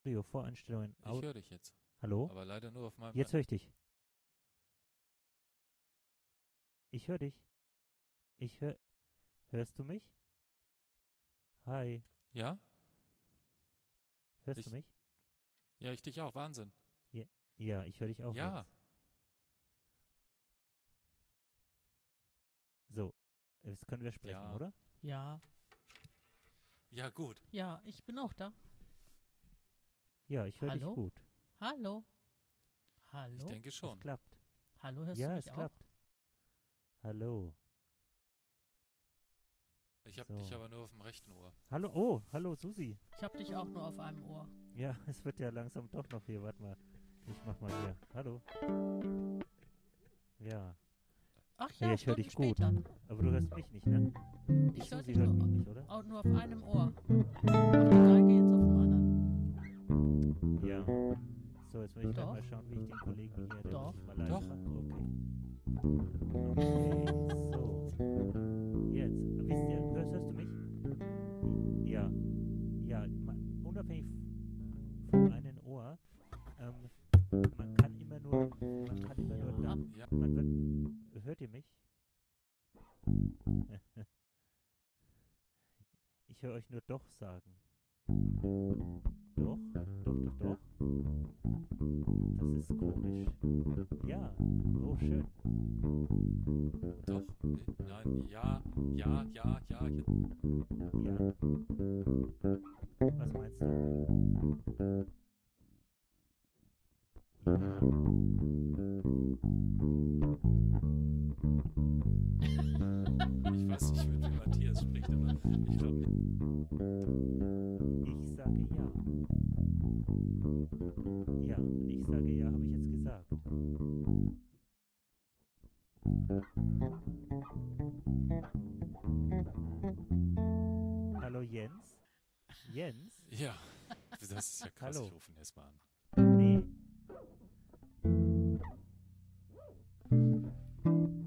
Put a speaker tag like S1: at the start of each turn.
S1: Voreinstellungen.
S2: Ich höre dich jetzt.
S1: Hallo?
S2: Aber leider nur auf meinem.
S1: Jetzt höre ich dich. Ich höre dich. Hörst du mich? Hi.
S2: Ja?
S1: Hörst du mich?
S2: Ja, ich dich auch. Wahnsinn.
S1: Ja, ich höre dich auch
S2: Ja.
S1: jetzt. So, jetzt können wir sprechen,
S2: Ja.
S1: oder?
S3: Ja,
S2: Ja, gut.
S3: ja, ich bin auch da.
S1: Ja, ich höre dich
S3: Hallo?
S1: gut.
S3: Hallo?
S2: Ich
S3: Hallo?
S2: denke
S1: Es
S2: schon.
S1: klappt.
S3: Hallo, hörst du
S1: Ja,
S3: mich
S1: es
S3: auch?
S1: klappt. Hallo.
S2: Ich habe
S1: So.
S2: dich aber nur auf dem rechten Ohr.
S1: Hallo Susi.
S3: Ich hab dich auch nur auf einem Ohr.
S1: Ja, es wird ja langsam doch noch hier. Warte mal. Ich mach mal hier. Hallo. Ja.
S3: Ach
S1: Ja,
S3: ja,
S1: ich höre
S3: Stunden
S1: dich gut.
S3: später.
S1: Aber du hörst mich nicht, ne?
S3: Ich höre
S1: Susi
S3: dich
S1: hört
S3: nur,
S1: mich nicht, oder?
S3: auch nur auf einem Ohr. Auf der Geige jetzt auf dem anderen.
S1: Ja. So, jetzt muss ich gleich
S3: Doch.
S1: mal schauen, wie ich den Kollegen hier das
S3: Doch.
S1: mal leise
S2: Doch.
S1: mache. Okay, so. Jetzt. Wisst ihr, hörst du mich? Ja. Ja, unabhängig vom einen Ohr, man kann immer nur da.
S2: Ja.
S1: Hört ihr mich? Ich höre euch nur doch sagen. Doch. Das ist komisch. Ja, oh schön.
S2: Doch. Nein. Ja.
S1: Ja. Was meinst du?
S2: Ich weiß nicht, mit wem Matthias spricht, aber ich glaube.
S1: Ich sage ja. Ja, und ich sage ja, habe ich jetzt gesagt. Hallo Jens? Jens?
S2: Ja. Das ist ja krass.
S1: Hallo.
S2: Ich rufe ihn erstmal an.
S1: Nee.